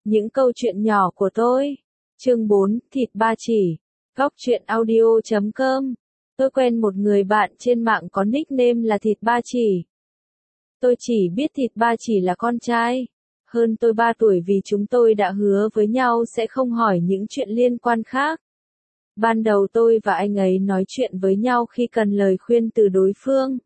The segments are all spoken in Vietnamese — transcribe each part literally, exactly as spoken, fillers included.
Những câu chuyện nhỏ của tôi. Chương bốn, thịt ba chỉ. Góc truyện audio chấm com. Tôi quen một người bạn trên mạng có nickname là thịt ba chỉ. Tôi chỉ biết thịt ba chỉ là con trai hơn tôi ba tuổi vì chúng tôi đã hứa với nhau sẽ không hỏi những chuyện liên quan khác. Ban đầu tôi và anh ấy nói chuyện với nhau khi cần lời khuyên từ đối phương.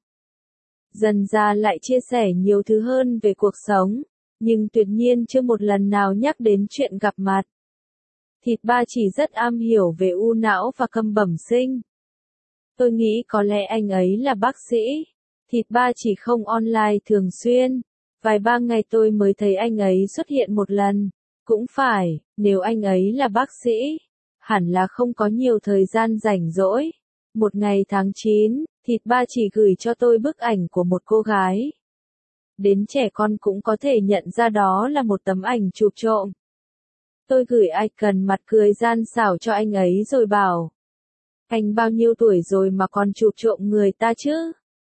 Dần ra lại chia sẻ nhiều thứ hơn về cuộc sống, nhưng tuyệt nhiên chưa một lần nào nhắc đến chuyện gặp mặt. Thịt ba chỉ rất am hiểu về u não và câm bẩm sinh. Tôi nghĩ có lẽ anh ấy là bác sĩ. Thịt ba chỉ không online thường xuyên. Vài ba ngày tôi mới thấy anh ấy xuất hiện một lần. Cũng phải, nếu anh ấy là bác sĩ, hẳn là không có nhiều thời gian rảnh rỗi. Một ngày tháng chín, thịt ba chỉ gửi cho tôi bức ảnh của một cô gái. Đến trẻ con cũng có thể nhận ra đó là một tấm ảnh chụp trộm. Tôi gửi icon mặt cười gian xảo cho anh ấy rồi bảo: anh bao nhiêu tuổi rồi mà còn chụp trộm người ta chứ?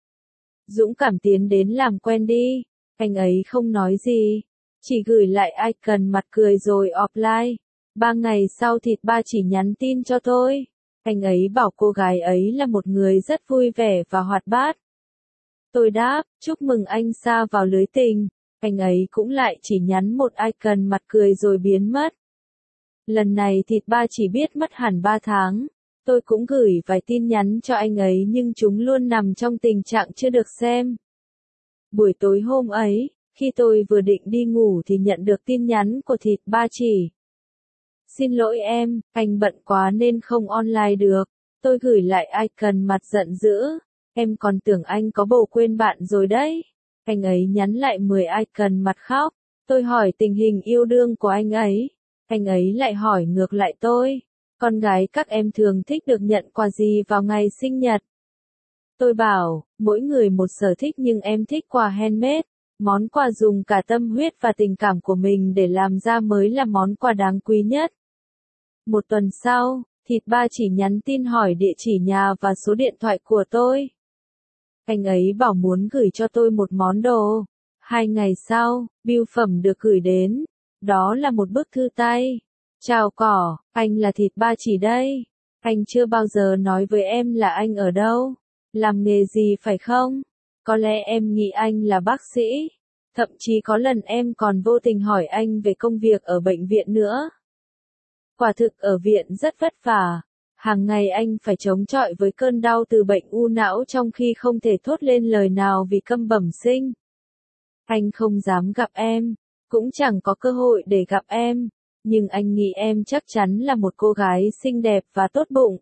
Dũng cảm tiến đến làm quen đi. Anh ấy không nói gì, chỉ gửi lại icon mặt cười rồi offline. Ba ngày sau thịt ba chỉ nhắn tin cho tôi. Anh ấy bảo cô gái ấy là một người rất vui vẻ và hoạt bát. Tôi đáp, chúc mừng anh sa vào lưới tình. Anh ấy cũng lại chỉ nhắn một icon mặt cười rồi biến mất. Lần này thịt ba chỉ biết mất hẳn ba tháng. Tôi cũng gửi vài tin nhắn cho anh ấy nhưng chúng luôn nằm trong tình trạng chưa được xem. Buổi tối hôm ấy, khi tôi vừa định đi ngủ thì nhận được tin nhắn của thịt ba chỉ. Xin lỗi em, anh bận quá nên không online được. Tôi gửi lại icon mặt giận dữ. Em còn tưởng anh có bồ quên bạn rồi đấy. Anh ấy nhắn lại mười icon mặt khóc. Tôi hỏi tình hình yêu đương của anh ấy. Anh ấy lại hỏi ngược lại tôi. Con gái các em thường thích được nhận quà gì vào ngày sinh nhật? Tôi bảo, mỗi người một sở thích nhưng em thích quà handmade. Món quà dùng cả tâm huyết và tình cảm của mình để làm ra mới là món quà đáng quý nhất. Một tuần sau, thịt ba chỉ nhắn tin hỏi địa chỉ nhà và số điện thoại của tôi. Anh ấy bảo muốn gửi cho tôi một món đồ. Hai ngày sau, bưu phẩm được gửi đến. Đó là một bức thư tay. Chào cỏ, anh là thịt ba chỉ đây. Anh chưa bao giờ nói với em là anh ở đâu, làm nghề gì phải không? Có lẽ em nghĩ anh là bác sĩ. Thậm chí có lần em còn vô tình hỏi anh về công việc ở bệnh viện nữa. Quả thực ở viện rất vất vả. Hàng ngày anh phải chống chọi với cơn đau từ bệnh u não trong khi không thể thốt lên lời nào vì câm bẩm sinh. Anh không dám gặp em, cũng chẳng có cơ hội để gặp em. Nhưng anh nghĩ em chắc chắn là một cô gái xinh đẹp và tốt bụng.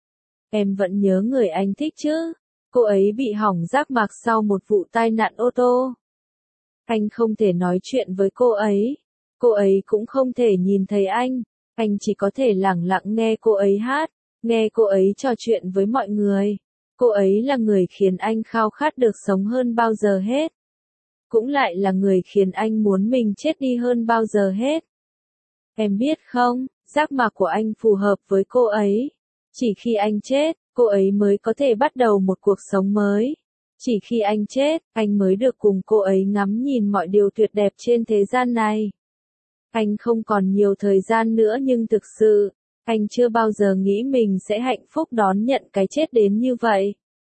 Em vẫn nhớ người anh thích chứ? Cô ấy bị hỏng giác mạc sau một vụ tai nạn ô tô. Anh không thể nói chuyện với cô ấy. Cô ấy cũng không thể nhìn thấy anh. Anh chỉ có thể lẳng lặng nghe cô ấy hát, nghe cô ấy trò chuyện với mọi người. Cô ấy là người khiến anh khao khát được sống hơn bao giờ hết. Cũng lại là người khiến anh muốn mình chết đi hơn bao giờ hết. Em biết không, giác mạc của anh phù hợp với cô ấy. Chỉ khi anh chết, cô ấy mới có thể bắt đầu một cuộc sống mới. Chỉ khi anh chết, anh mới được cùng cô ấy ngắm nhìn mọi điều tuyệt đẹp trên thế gian này. Anh không còn nhiều thời gian nữa nhưng thực sự, anh chưa bao giờ nghĩ mình sẽ hạnh phúc đón nhận cái chết đến như vậy.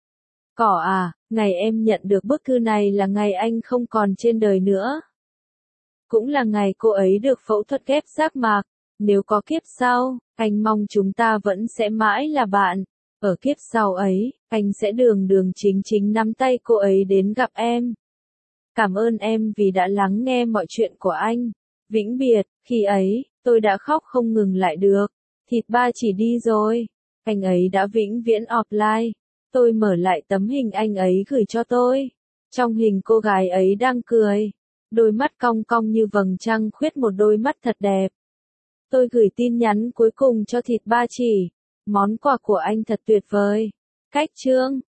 Cỏ à, ngày em nhận được bức thư này là ngày anh không còn trên đời nữa. Cũng là ngày cô ấy được phẫu thuật ghép giác mạc. Nếu có kiếp sau, anh mong chúng ta vẫn sẽ mãi là bạn. Ở kiếp sau ấy, anh sẽ đường đường chính chính nắm tay cô ấy đến gặp em. Cảm ơn em vì đã lắng nghe mọi chuyện của anh. Vĩnh biệt, khi ấy, tôi đã khóc không ngừng lại được. Thịt ba chỉ đi rồi. Anh ấy đã vĩnh viễn offline. Tôi mở lại tấm hình anh ấy gửi cho tôi. Trong hình cô gái ấy đang cười. Đôi mắt cong cong như vầng trăng khuyết, một đôi mắt thật đẹp. Tôi gửi tin nhắn cuối cùng cho thịt ba chỉ. Món quà của anh thật tuyệt vời. Cách chương